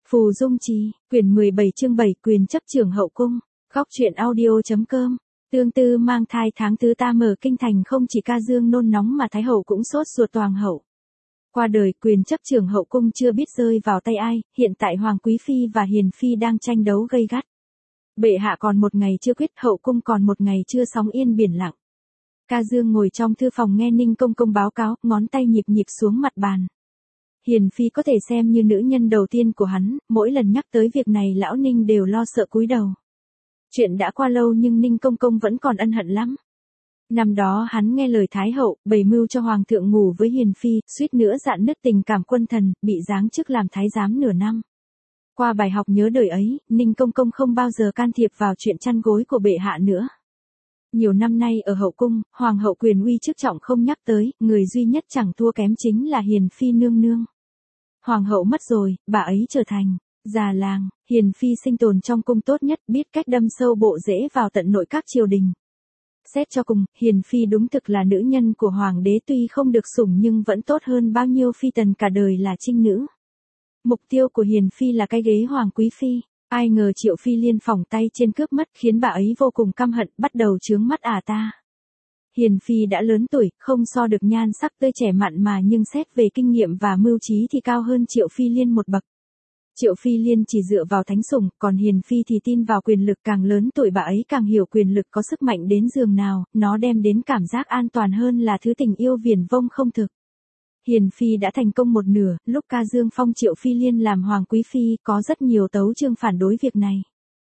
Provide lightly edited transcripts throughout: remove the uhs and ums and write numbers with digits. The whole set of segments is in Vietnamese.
Phù Dung Trì, quyển 17 chương 7 quyền chấp trưởng hậu cung. Góc truyện audio.com. Tương Tư mang thai tháng thứ ta mở kinh thành, không chỉ ca dương nôn nóng mà Thái hậu cũng sốt ruột. Hoàng hậu qua đời, quyền chấp trưởng hậu cung chưa biết rơi vào tay ai, hiện tại Hoàng Quý Phi và Hiền Phi đang tranh đấu gay gắt. Bệ hạ còn một ngày chưa quyết, hậu cung còn một ngày chưa sóng yên biển lặng. Ca Dương ngồi trong thư phòng nghe Ninh Công Công báo cáo, ngón tay nhịp nhịp xuống mặt bàn. Hiền Phi có thể xem như nữ nhân đầu tiên của hắn, mỗi lần nhắc tới việc này lão Ninh đều lo sợ cúi đầu. Chuyện đã qua lâu nhưng Ninh Công Công vẫn còn ân hận lắm. Năm đó hắn nghe lời Thái hậu, bày mưu cho Hoàng thượng ngủ với Hiền Phi, suýt nữa rạn nứt tình cảm quân thần, bị giáng chức làm thái giám nửa năm. Qua bài học nhớ đời ấy, Ninh Công Công không bao giờ can thiệp vào chuyện chăn gối của bệ hạ nữa. Nhiều năm nay ở hậu cung, Hoàng hậu quyền uy chức trọng không nhắc tới, người duy nhất chẳng thua kém chính là Hiền Phi nương nương. Hoàng hậu mất rồi, bà ấy trở thành già làng. Hiền Phi sinh tồn trong cung tốt nhất, biết cách đâm sâu bộ rễ vào tận nội các triều đình. Xét cho cùng, Hiền Phi đúng thực là nữ nhân của Hoàng đế, tuy không được sủng nhưng vẫn tốt hơn bao nhiêu phi tần cả đời là trinh nữ. Mục tiêu của Hiền Phi là cái ghế Hoàng Quý Phi. Ai ngờ Triệu Phi Liên phỏng tay trên cướp mất, khiến bà ấy vô cùng căm hận, bắt đầu chướng mắt ta. Hiền Phi đã lớn tuổi, không so được nhan sắc tươi trẻ mặn mà, nhưng xét về kinh nghiệm và mưu trí thì cao hơn Triệu Phi Liên một bậc. Triệu Phi Liên chỉ dựa vào thánh sủng, còn Hiền Phi thì tin vào quyền lực, càng lớn tuổi bà ấy càng hiểu quyền lực có sức mạnh đến giường nào, nó đem đến cảm giác an toàn hơn là thứ tình yêu viển vông không thực. Hiền Phi đã thành công một nửa, lúc ca dương phong Triệu Phi Liên làm Hoàng Quý Phi, có rất nhiều tấu chương phản đối việc này.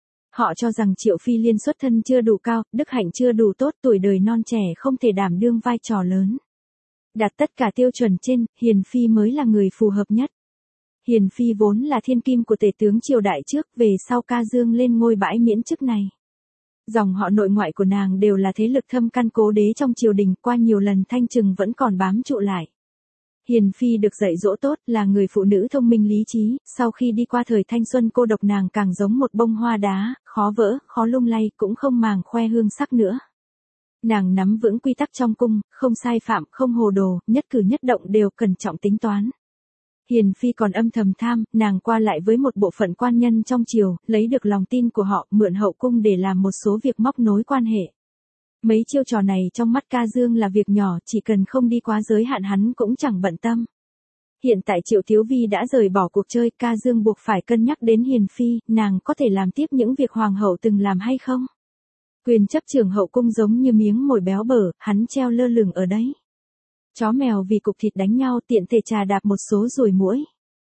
Họ cho rằng Triệu Phi Liên xuất thân chưa đủ cao, đức hạnh chưa đủ tốt, tuổi đời non trẻ không thể đảm đương vai trò lớn. Đạt tất cả tiêu chuẩn trên, Hiền Phi mới là người phù hợp nhất. Hiền Phi vốn là thiên kim của tể tướng triều đại trước, về sau ca dương lên ngôi bãi miễn chức này. Dòng họ nội ngoại của nàng đều là thế lực thâm căn cố đế trong triều đình, qua nhiều lần thanh trừng vẫn còn bám trụ lại. Hiền Phi được dạy dỗ tốt, là người phụ nữ thông minh lý trí, sau khi đi qua thời thanh xuân cô độc nàng càng giống một bông hoa đá, khó vỡ, khó lung lay, cũng không màng khoe hương sắc nữa. Nàng nắm vững quy tắc trong cung, không sai phạm, không hồ đồ, nhất cử nhất động đều cẩn trọng tính toán. Hiền Phi còn âm thầm tham, nàng qua lại với một bộ phận quan nhân trong triều, lấy được lòng tin của họ, mượn hậu cung để làm một số việc móc nối quan hệ. Mấy chiêu trò này trong mắt ca dương là việc nhỏ, chỉ cần không đi quá giới hạn hắn cũng chẳng bận tâm. Hiện tại Triệu Thiếu Vi đã rời bỏ cuộc chơi, ca dương buộc phải cân nhắc đến Hiền Phi, nàng có thể làm tiếp những việc hoàng hậu từng làm hay không? Quyền chấp trưởng hậu cung giống như miếng mồi béo bở, hắn treo lơ lửng ở đấy. Chó mèo vì cục thịt đánh nhau tiện thể trà đạp một số ruồi muỗi.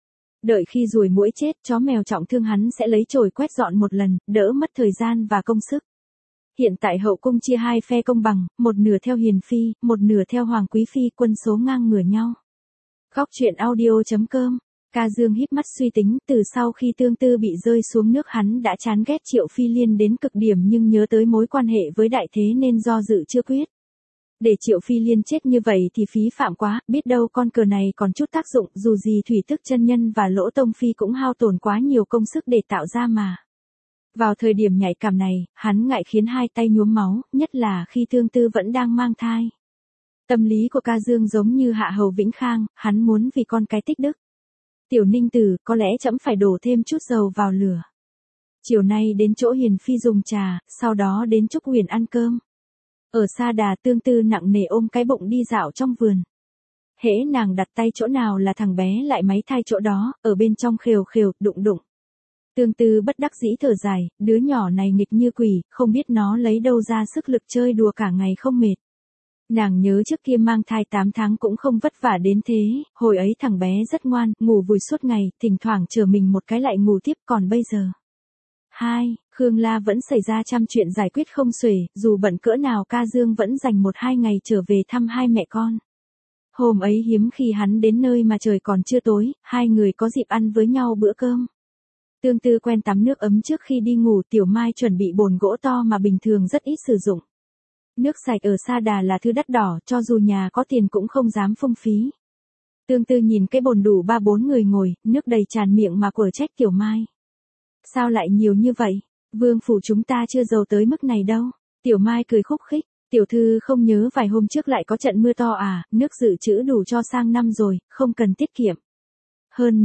Đợi khi ruồi muỗi chết, chó mèo trọng thương hắn sẽ lấy chổi quét dọn một lần, đỡ mất thời gian và công sức. Hiện tại hậu cung chia hai phe công bằng, một nửa theo Hiền Phi, một nửa theo Hoàng Quý Phi, quân số ngang ngửa nhau. Góc truyện audio.com. Ca Dương híp mắt suy tính, từ sau khi Tương Tư bị rơi xuống nước hắn đã chán ghét Triệu Phi Liên đến cực điểm, nhưng nhớ tới mối quan hệ với đại thế nên do dự chưa quyết. Để Triệu Phi Liên chết như vậy thì phí phạm quá, biết đâu con cờ này còn chút tác dụng, dù gì Thủy Tức chân nhân và Lỗ Tông Phi cũng hao tổn quá nhiều công sức để tạo ra mà. Vào thời điểm nhạy cảm này, hắn ngại khiến hai tay nhuốm máu, nhất là khi Tương Tư vẫn đang mang thai. Tâm lý của ca dương giống như Hạ Hầu Vĩnh Khang, hắn muốn vì con cái tích đức. Tiểu Ninh Tử, có lẽ trẫm phải đổ thêm chút dầu vào lửa. Chiều nay đến chỗ Hiền Phi dùng trà, sau đó đến Trúc Huyền ăn cơm. Ở Sa Đà, Tương Tư nặng nề ôm cái bụng đi dạo trong vườn. Hễ nàng đặt tay chỗ nào là thằng bé lại máy thai chỗ đó, ở bên trong khều khều, đụng đụng. Tương Tư bất đắc dĩ thở dài, đứa nhỏ này nghịch như quỷ, không biết nó lấy đâu ra sức lực chơi đùa cả ngày không mệt. Nàng nhớ trước kia mang thai 8 tháng cũng không vất vả đến thế, hồi ấy thằng bé rất ngoan, ngủ vùi suốt ngày, thỉnh thoảng chờ mình một cái lại ngủ tiếp, còn bây giờ. Khương La vẫn xảy ra trăm chuyện giải quyết không xuể, dù bận cỡ nào ca dương vẫn dành 1-2 ngày trở về thăm hai mẹ con. Hôm ấy hiếm khi hắn đến nơi mà trời còn chưa tối, hai người có dịp ăn với nhau bữa cơm. Tương Tư quen tắm nước ấm trước khi đi ngủ, Tiểu Mai chuẩn bị bồn gỗ to mà bình thường rất ít sử dụng. Nước sạch ở Sa Đà là thứ đắt đỏ, cho dù nhà có tiền cũng không dám phung phí. Tương Tư nhìn cái bồn đủ 3-4 người ngồi, nước đầy tràn miệng mà quở trách Tiểu Mai. Sao lại nhiều như vậy? Vương phủ chúng ta chưa giàu tới mức này đâu. Tiểu Mai cười khúc khích, tiểu thư không nhớ vài hôm trước lại có trận mưa to à, nước dự trữ đủ cho sang năm rồi, không cần tiết kiệm. Hơn nữa,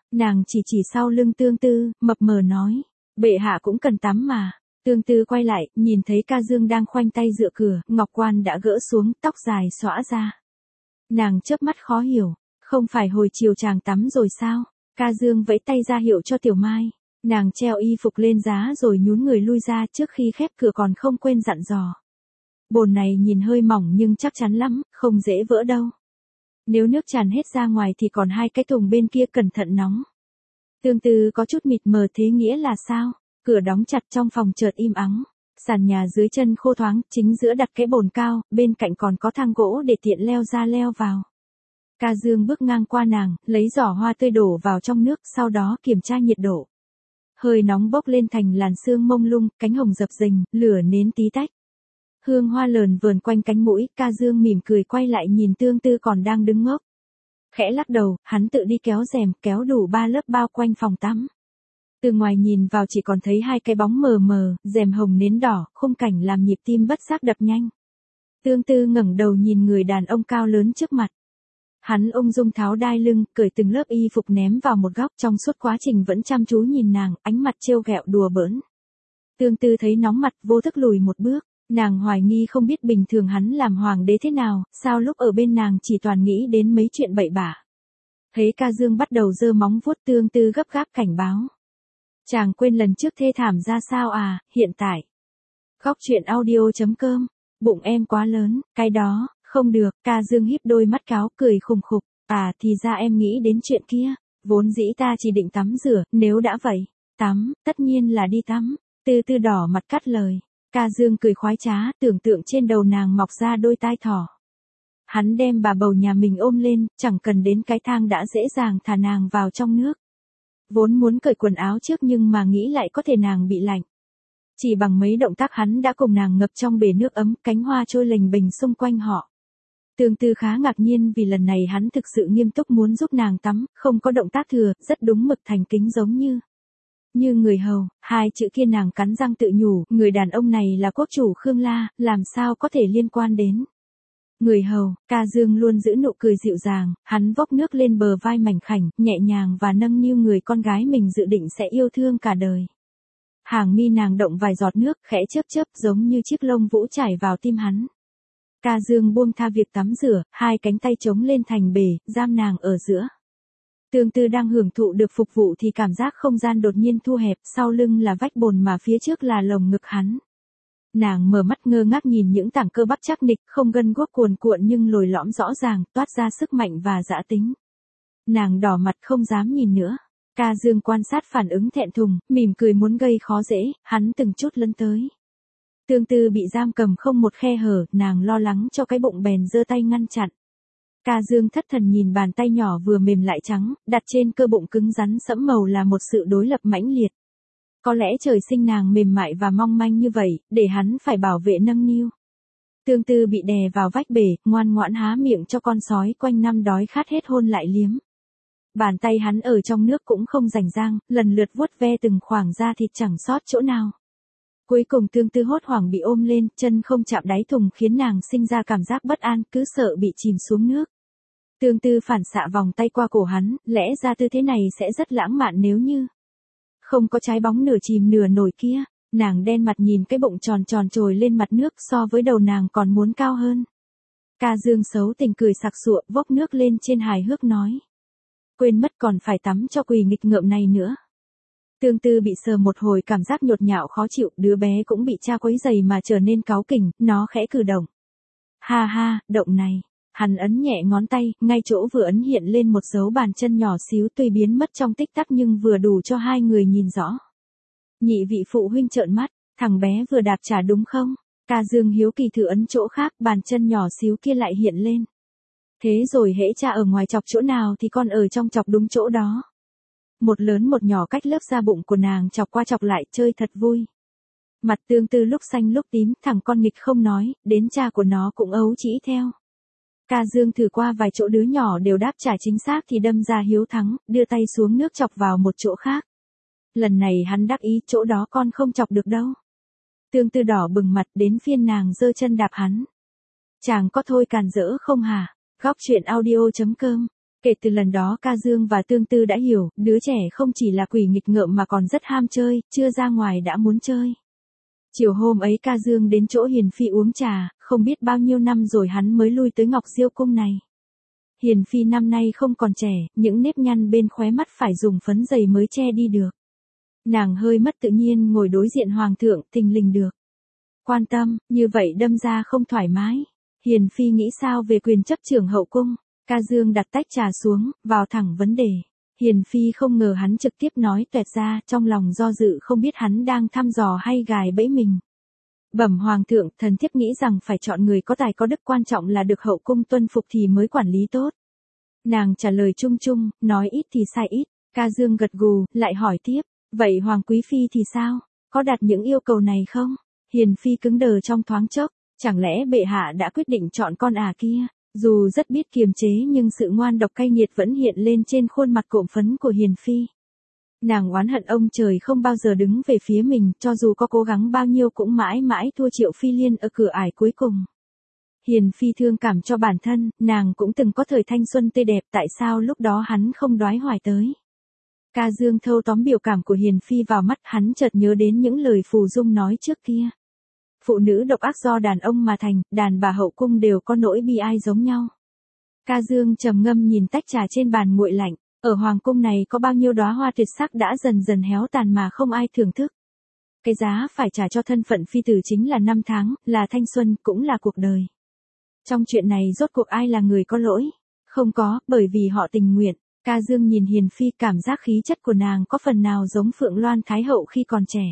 Nàng chỉ chỉ sau lưng Tương Tư, mập mờ nói. Bệ hạ cũng cần tắm mà. Tương Tư quay lại, nhìn thấy Ca Dương đang khoanh tay dựa cửa, ngọc quan đã gỡ xuống, tóc dài xõa ra. Nàng chớp mắt khó hiểu, không phải hồi chiều chàng tắm rồi sao? Ca Dương vẫy tay ra hiệu cho Tiểu Mai. Nàng treo y phục lên giá rồi nhún người lui ra, trước khi khép cửa còn không quên dặn dò. Bồn này nhìn hơi mỏng nhưng chắc chắn lắm, không dễ vỡ đâu. Nếu nước tràn hết ra ngoài thì còn 2 cái thùng bên kia cẩn thận nóng. Tương Tư có chút mịt mờ, thế nghĩa là sao? Cửa đóng chặt, trong phòng chợt im ắng. Sàn nhà dưới chân khô thoáng, chính giữa đặt cái bồn cao, bên cạnh còn có thang gỗ để tiện leo ra leo vào. Ca Dương bước ngang qua nàng, lấy giỏ hoa tươi đổ vào trong nước, sau đó kiểm tra nhiệt độ. Hơi nóng bốc lên thành làn sương mông lung, cánh hồng dập dềnh, lửa nến tí tách. Hương hoa lờn vờn quanh cánh mũi, Ca Dương mỉm cười quay lại nhìn Tương Tư còn đang đứng ngốc. Khẽ lắc đầu, hắn tự đi kéo rèm, kéo đủ 3 lớp bao quanh phòng tắm. Từ ngoài nhìn vào chỉ còn thấy 2 cái bóng mờ mờ, rèm hồng nến đỏ, khung cảnh làm nhịp tim bất giác đập nhanh. Tương Tư ngẩng đầu nhìn người đàn ông cao lớn trước mặt. Hắn ung dung tháo đai lưng, cởi từng lớp y phục ném vào một góc, trong suốt quá trình vẫn chăm chú nhìn nàng, ánh mặt trêu ghẹo đùa bỡn. Tương Tư thấy nóng mặt, vô thức lùi một bước. Nàng hoài nghi không biết bình thường hắn làm hoàng đế thế nào, sao lúc ở bên nàng chỉ toàn nghĩ đến mấy chuyện bậy bạ. Thấy Ca Dương bắt đầu giơ móng vuốt, Tương Tư gấp gáp cảnh báo. Chàng quên lần trước thê thảm ra sao à, hiện tại. Góc truyện audio.com, bụng em quá lớn, cái đó, không được. Ca Dương híp đôi mắt cáo, cười khùng khục. À thì ra em nghĩ đến chuyện kia, vốn dĩ ta chỉ định tắm rửa, nếu đã vậy, tắm, tất nhiên là đi tắm. Tư Tư đỏ mặt cắt lời. Ca Dương cười khoái trá, tưởng tượng trên đầu nàng mọc ra đôi tai thỏ. Hắn đem bà bầu nhà mình ôm lên, chẳng cần đến cái thang đã dễ dàng thả nàng vào trong nước. Vốn muốn cởi quần áo trước nhưng mà nghĩ lại có thể nàng bị lạnh. Chỉ bằng mấy động tác hắn đã cùng nàng ngập trong bể nước ấm, cánh hoa trôi lềnh bềnh xung quanh họ. Tương Tư khá ngạc nhiên vì lần này hắn thực sự nghiêm túc muốn giúp nàng tắm, không có động tác thừa, rất đúng mực thành kính giống như người hầu. 2 chữ kia nàng cắn răng tự nhủ, người đàn ông này là quốc chủ Khương La, làm sao có thể liên quan đến người hầu. Ca Dương luôn giữ nụ cười dịu dàng, hắn vốc nước lên bờ vai mảnh khảnh, nhẹ nhàng và nâng niu người con gái mình dự định sẽ yêu thương cả đời. Hàng mi nàng động vài giọt nước, khẽ chớp chớp giống như chiếc lông vũ chảy vào tim hắn. Ca Dương buông tha việc tắm rửa, 2 cánh tay chống lên thành bể, giam nàng ở giữa. Tương Tư đang hưởng thụ được phục vụ thì cảm giác không gian đột nhiên thu hẹp, sau lưng là vách bồn mà phía trước là lồng ngực hắn. Nàng mở mắt ngơ ngác nhìn những tảng cơ bắp chắc nịch, không gân guốc cuồn cuộn nhưng lồi lõm rõ ràng, toát ra sức mạnh và dã tính. Nàng đỏ mặt không dám nhìn nữa. Ca Dương quan sát phản ứng thẹn thùng, mỉm cười muốn gây khó dễ, hắn từng chút lấn tới. Tương Tư bị giam cầm không một khe hở, nàng lo lắng cho cái bụng bèn giơ tay ngăn chặn. Ca Dương thất thần nhìn bàn tay nhỏ vừa mềm lại trắng, đặt trên cơ bụng cứng rắn sẫm màu là một sự đối lập mãnh liệt. Có lẽ trời sinh nàng mềm mại và mong manh như vậy, để hắn phải bảo vệ nâng niu. Tương Tư bị đè vào vách bể, ngoan ngoãn há miệng cho con sói quanh năm đói khát hết hôn lại liếm. Bàn tay hắn ở trong nước cũng không rảnh rang, lần lượt vuốt ve từng khoảng da thịt chẳng sót chỗ nào. Cuối cùng Tương Tư hốt hoảng bị ôm lên, chân không chạm đáy thùng khiến nàng sinh ra cảm giác bất an, cứ sợ bị chìm xuống nước. Tương Tư phản xạ vòng tay qua cổ hắn, lẽ ra tư thế này sẽ rất lãng mạn nếu như không có trái bóng nửa chìm nửa nổi kia. Nàng đen mặt nhìn cái bụng tròn tròn trồi lên mặt nước, so với đầu nàng còn muốn cao hơn. Ca Dương xấu tình cười sặc sụa, vốc nước lên trên hài hước nói. Quên mất còn phải tắm cho quỳ nghịch ngợm này nữa. Tương Tư bị sờ một hồi cảm giác nhột nhạo khó chịu, đứa bé cũng bị cha quấy giày mà trở nên cáu kỉnh, nó khẽ cử động. Ha ha, động này. Hắn ấn nhẹ ngón tay, ngay chỗ vừa ấn hiện lên một dấu bàn chân nhỏ xíu, tuy biến mất trong tích tắc nhưng vừa đủ cho 2 người nhìn rõ. Nhị vị phụ huynh trợn mắt, thằng bé vừa đạp trả đúng không? Ca Dương hiếu kỳ thử ấn chỗ khác, bàn chân nhỏ xíu kia lại hiện lên. Thế rồi hễ cha ở ngoài chọc chỗ nào thì con ở trong chọc đúng chỗ đó. Một lớn một nhỏ cách lớp da bụng của nàng chọc qua chọc lại, chơi thật vui. Mặt Tương Tư lúc xanh lúc tím, thằng con nghịch không nói, đến cha của nó cũng ấu trĩ theo. Ca Dương thử qua vài chỗ đứa nhỏ đều đáp trả chính xác thì đâm ra hiếu thắng, đưa tay xuống nước chọc vào một chỗ khác. Lần này hắn đắc ý, chỗ đó con không chọc được đâu. Tương Tư đỏ bừng mặt, đến phiên nàng giơ chân đạp hắn. Chàng có thôi càn rỡ không hả? Góc truyện audio.com Kể từ lần đó Ca Dương và Tương Tư đã hiểu, đứa trẻ không chỉ là quỷ nghịch ngợm mà còn rất ham chơi, chưa ra ngoài đã muốn chơi. Chiều hôm ấy Ca Dương đến chỗ Hiền Phi uống trà, không biết bao nhiêu năm rồi hắn mới lui tới Ngọc Diêu cung này. Hiền Phi năm nay không còn trẻ, những nếp nhăn bên khóe mắt phải dùng phấn dày mới che đi được. Nàng hơi mất tự nhiên ngồi đối diện hoàng thượng, thình lình được quan tâm, như vậy đâm ra không thoải mái. Hiền Phi nghĩ sao về quyền chấp trưởng hậu cung? Ca Dương đặt tách trà xuống, vào thẳng vấn đề. Hiền Phi không ngờ hắn trực tiếp nói toẹt ra, trong lòng do dự không biết hắn đang thăm dò hay gài bẫy mình. Bẩm hoàng thượng, thần thiếp nghĩ rằng phải chọn người có tài có đức, quan trọng là được hậu cung tuân phục thì mới quản lý tốt. Nàng trả lời chung chung, nói ít thì sai ít. Ca Dương gật gù, lại hỏi tiếp, vậy hoàng quý phi thì sao? Có đặt những yêu cầu này không? Hiền Phi cứng đờ trong thoáng chốc, chẳng lẽ bệ hạ đã quyết định chọn con kia? Dù rất biết kiềm chế nhưng sự ngoan độc cay nghiệt vẫn hiện lên trên khuôn mặt cộm phấn của Hiền Phi. Nàng oán hận ông trời không bao giờ đứng về phía mình, cho dù có cố gắng bao nhiêu cũng mãi mãi thua Triệu Phi Liên ở cửa ải cuối cùng. Hiền Phi thương cảm cho bản thân, nàng cũng từng có thời thanh xuân tươi đẹp, tại sao lúc đó hắn không đoái hoài tới. Ca Dương thâu tóm biểu cảm của Hiền Phi vào mắt, hắn chợt nhớ đến những lời Phù Dung nói trước kia. Phụ nữ độc ác do đàn ông mà thành, đàn bà hậu cung đều có nỗi bi ai giống nhau. Ca Dương trầm ngâm nhìn tách trà trên bàn nguội lạnh, ở hoàng cung này có bao nhiêu đóa hoa tuyệt sắc đã dần dần héo tàn mà không ai thưởng thức. Cái giá phải trả cho thân phận phi tử chính là năm tháng, là thanh xuân, cũng là cuộc đời. Trong chuyện này rốt cuộc ai là người có lỗi? Không có, bởi vì họ tình nguyện. Ca Dương nhìn Hiền Phi, cảm giác khí chất của nàng có phần nào giống Phượng Loan Thái Hậu khi còn trẻ.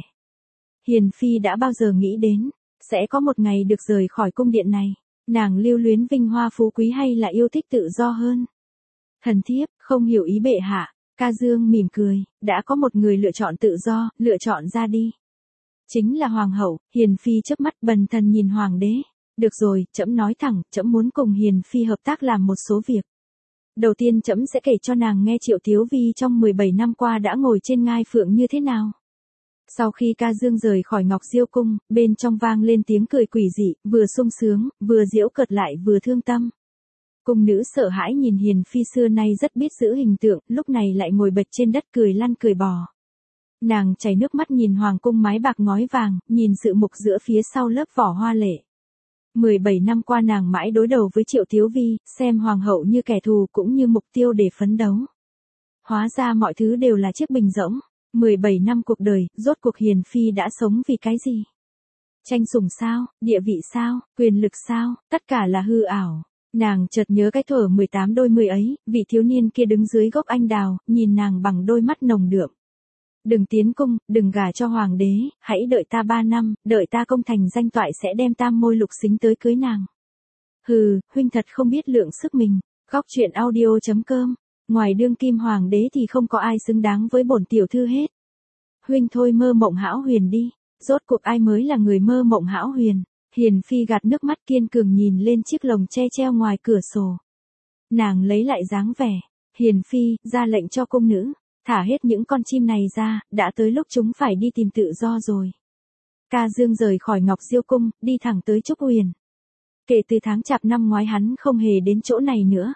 Hiền Phi đã bao giờ nghĩ đến sẽ có một ngày được rời khỏi cung điện này. Nàng lưu luyến vinh hoa phú quý hay là yêu thích tự do hơn? Thần thiếp không hiểu ý bệ hạ. Ca Dương mỉm cười, đã có một người lựa chọn tự do, lựa chọn ra đi. Chính là hoàng hậu. Hiền Phi chớp mắt bần thần nhìn hoàng đế. Được rồi, trẫm nói thẳng, trẫm muốn cùng Hiền Phi hợp tác làm một số việc. Đầu tiên trẫm sẽ kể cho nàng nghe Triệu Thiếu Vi trong 17 năm qua đã ngồi trên ngai phượng như thế nào. Sau khi Ca Dương rời khỏi Ngọc Diêu cung, bên trong vang lên tiếng cười quỷ dị, vừa sung sướng, vừa giễu cợt lại vừa thương tâm. Cung nữ sợ hãi nhìn Hiền Phi xưa nay rất biết giữ hình tượng, lúc này lại ngồi bệt trên đất cười lăn cười bò. Nàng chảy nước mắt nhìn hoàng cung mái bạc ngói vàng, nhìn sự mục giữa phía sau lớp vỏ hoa lệ. 17 năm qua nàng mãi đối đầu với Triệu Thiếu Vi, xem hoàng hậu như kẻ thù cũng như mục tiêu để phấn đấu. Hóa ra mọi thứ đều là chiếc bình rỗng. 17 năm cuộc đời, rốt cuộc Hiền Phi đã sống vì cái gì? Tranh sủng sao, địa vị sao, quyền lực sao, tất cả là hư ảo. Nàng chợt nhớ cái thuở 18 đôi mươi ấy, vị thiếu niên kia đứng dưới gốc anh đào, nhìn nàng bằng đôi mắt nồng đượm. Đừng tiến cung, đừng gả cho hoàng đế, hãy đợi ta 3 năm, đợi ta công thành danh toại sẽ đem tam môi lục xính tới cưới nàng. Hừ, huynh thật không biết lượng sức mình. Góc truyện audio.com. Ngoài đương kim hoàng đế thì không có ai xứng đáng với bổn tiểu thư hết. Huynh thôi mơ mộng hão huyền đi. Rốt cuộc ai mới là người mơ mộng hão huyền? Hiền Phi gạt nước mắt kiên cường nhìn lên chiếc lồng tre treo ngoài cửa sổ. Nàng lấy lại dáng vẻ. Hiền Phi ra lệnh cho cung nữ, thả hết những con chim này ra, đã tới lúc chúng phải đi tìm tự do rồi. Ca Dương rời khỏi Ngọc Diêu cung, đi thẳng tới Trúc Huyền. Kể từ tháng Chạp năm ngoái hắn không hề đến chỗ này nữa.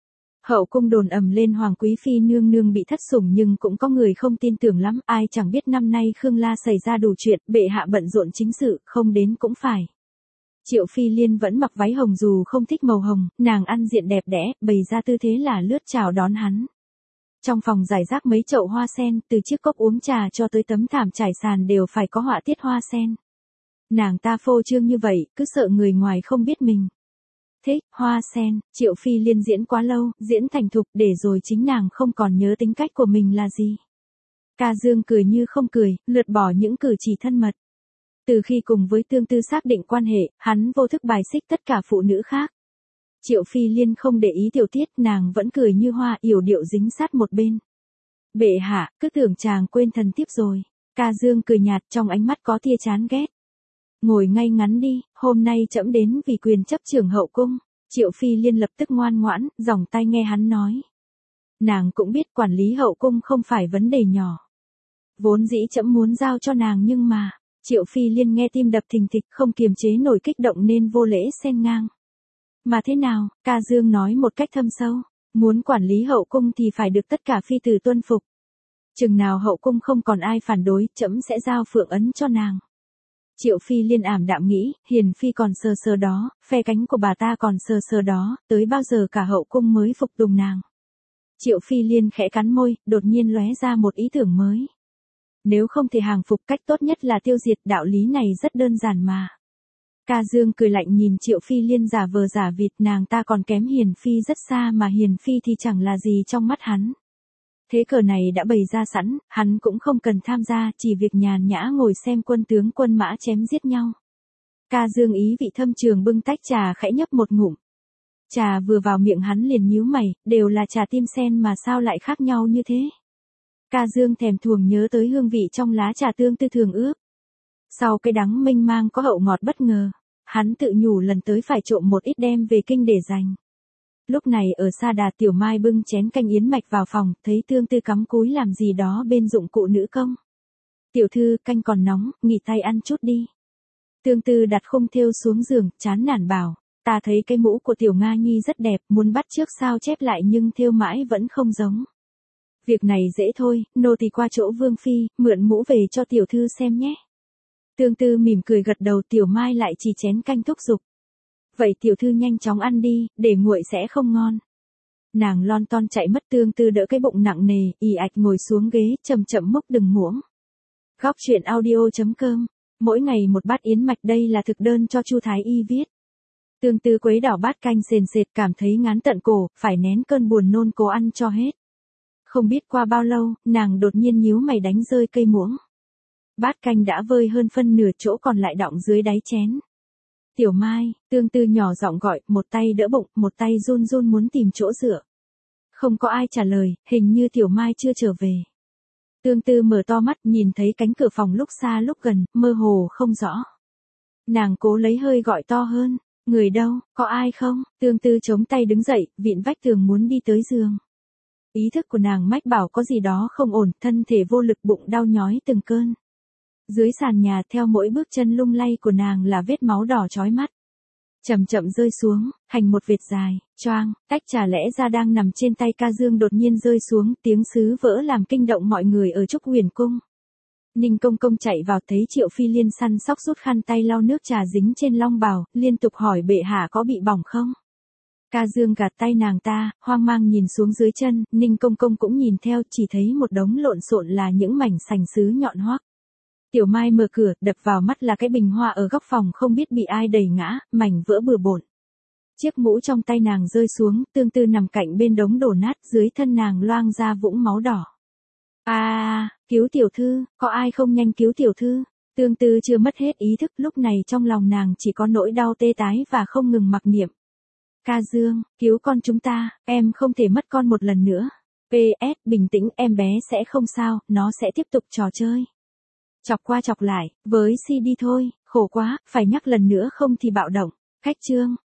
Hậu cung đồn ầm lên hoàng quý phi nương nương bị thất sủng, nhưng cũng có người không tin tưởng lắm, ai chẳng biết năm nay Khương La xảy ra đủ chuyện, bệ hạ bận rộn chính sự, không đến cũng phải. Triệu Phi Liên vẫn mặc váy hồng dù không thích màu hồng, nàng ăn diện đẹp đẽ, bày ra tư thế là lướt chào đón hắn. Trong phòng rải rác mấy chậu hoa sen, từ chiếc cốc uống trà cho tới tấm thảm trải sàn đều phải có họa tiết hoa sen. Nàng ta phô trương như vậy, cứ sợ người ngoài không biết mình thích hoa sen. Triệu Phi Liên diễn quá lâu, diễn thành thục, để rồi chính nàng không còn nhớ tính cách của mình là gì. Ca Dương cười như không cười, lượt bỏ những cử chỉ thân mật. Từ khi cùng với Tương Tư xác định quan hệ, hắn vô thức bài xích tất cả phụ nữ khác. Triệu Phi Liên không để ý tiểu tiết, nàng vẫn cười như hoa, yểu điệu dính sát một bên. Bệ hạ, cứ tưởng chàng quên thần tiếp rồi. Ca Dương cười nhạt, trong ánh mắt có tia chán ghét. Ngồi ngay ngắn đi, hôm nay trẫm đến vì quyền chấp trưởng hậu cung. Triệu Phi Liên lập tức ngoan ngoãn, dòng tai nghe hắn nói. Nàng cũng biết quản lý hậu cung không phải vấn đề nhỏ. Vốn dĩ trẫm muốn giao cho nàng nhưng mà, Triệu Phi Liên nghe tim đập thình thịch, không kiềm chế nổi kích động nên vô lễ xen ngang. Mà thế nào? Ca Dương nói một cách thâm sâu. Muốn quản lý hậu cung thì phải được tất cả phi tử tuân phục. Chừng nào hậu cung không còn ai phản đối, trẫm sẽ giao phượng ấn cho nàng. Triệu Phi Liên ảm đạm nghĩ, Hiền Phi còn sờ sờ đó, phe cánh của bà ta còn sờ sờ đó, tới bao giờ cả hậu cung mới phục tùng nàng. Triệu Phi Liên khẽ cắn môi, đột nhiên lóe ra một ý tưởng mới. Nếu không thể hàng phục, cách tốt nhất là tiêu diệt, đạo lý này rất đơn giản mà. Ca Dương cười lạnh nhìn Triệu Phi Liên giả vờ giả vịt, nàng ta còn kém Hiền Phi rất xa mà Hiền Phi thì chẳng là gì trong mắt hắn. Thế cờ này đã bày ra sẵn, hắn cũng không cần tham gia, chỉ việc nhàn nhã ngồi xem quân tướng quân mã chém giết nhau. Ca Dương ý vị thâm trường bưng tách trà khẽ nhấp một ngụm. Trà vừa vào miệng hắn liền nhíu mày, đều là trà tim sen mà sao lại khác nhau như thế. Ca Dương thèm thuồng nhớ tới hương vị trong lá trà tương tư thường ướp. Sau cái đắng mênh mang có hậu ngọt bất ngờ, hắn tự nhủ lần tới phải trộm một ít đem về kinh để dành. Lúc này ở Sa Đà Tiểu Mai bưng chén canh yến mạch vào phòng, thấy Tương Tư cắm cúi làm gì đó bên dụng cụ nữ công. Tiểu thư, canh còn nóng, nghỉ tay ăn chút đi. Tương Tư đặt khung thêu xuống giường, chán nản bảo, ta thấy cái mũ của Tiểu Nga Nhi rất đẹp, muốn bắt chước sao chép lại nhưng thêu mãi vẫn không giống. Việc này dễ thôi, nô tỳ qua chỗ Vương Phi, mượn mũ về cho tiểu thư xem nhé. Tương Tư mỉm cười gật đầu, Tiểu Mai lại chỉ chén canh thúc giục. Vậy tiểu thư nhanh chóng ăn đi, để nguội sẽ không ngon. Nàng lon ton chạy mất. Tương Tư đỡ cái bụng nặng nề, ì ạch ngồi xuống ghế, chậm chậm múc từng muỗng. Góc truyện audio.com. Mỗi ngày một bát yến mạch, đây là thực đơn cho Chu Thái Y viết. Tương Tư quấy đảo bát canh sền sệt, cảm thấy ngán tận cổ, phải nén cơn buồn nôn cố ăn cho hết. Không biết qua bao lâu, nàng đột nhiên nhíu mày đánh rơi cây muỗng. Bát canh đã vơi hơn phân nửa, chỗ còn lại đọng dưới đáy chén. Tiểu Mai, Tương Tư nhỏ giọng gọi, một tay đỡ bụng, một tay run run muốn tìm chỗ dựa. Không có ai trả lời, hình như Tiểu Mai chưa trở về. Tương Tư mở to mắt, nhìn thấy cánh cửa phòng lúc xa lúc gần, mơ hồ không rõ. Nàng cố lấy hơi gọi to hơn, người đâu, có ai không? Tương Tư chống tay đứng dậy, vịn vách tường muốn đi tới giường. Ý thức của nàng mách bảo có gì đó không ổn, thân thể vô lực, bụng đau nhói từng cơn. Dưới sàn nhà theo mỗi bước chân lung lay của nàng là vết máu đỏ chói mắt. Chậm chậm rơi xuống, hành một vệt dài, choang, tách trà lẽ ra đang nằm trên tay Ca Dương đột nhiên rơi xuống, tiếng sứ vỡ làm kinh động mọi người ở Trúc Huyền Cung. Ninh Công Công chạy vào thấy Triệu Phi Liên săn sóc rút khăn tay lau nước trà dính trên long bào, liên tục hỏi bệ hạ có bị bỏng không. Ca Dương gạt tay nàng ta, hoang mang nhìn xuống dưới chân, Ninh Công Công cũng nhìn theo, chỉ thấy một đống lộn xộn là những mảnh sành sứ nhọn hoắt. Tiểu Mai mở cửa, đập vào mắt là cái bình hoa ở góc phòng không biết bị ai đẩy ngã, mảnh vỡ bừa bộn. Chiếc mũ trong tay nàng rơi xuống, Tương Tư nằm cạnh bên đống đổ nát, dưới thân nàng loang ra vũng máu đỏ. Cứu tiểu thư, có ai không nhanh cứu tiểu thư? Tương Tư chưa mất hết ý thức, lúc này trong lòng nàng chỉ có nỗi đau tê tái và không ngừng mặc niệm. Ca Dương, cứu con chúng ta, em không thể mất con một lần nữa. PS, bình tĩnh, em bé sẽ không sao, nó sẽ tiếp tục trò chơi. Chọc qua chọc lại, với CD thôi, khổ quá, phải nhắc lần nữa không thì bạo động. Khách chương.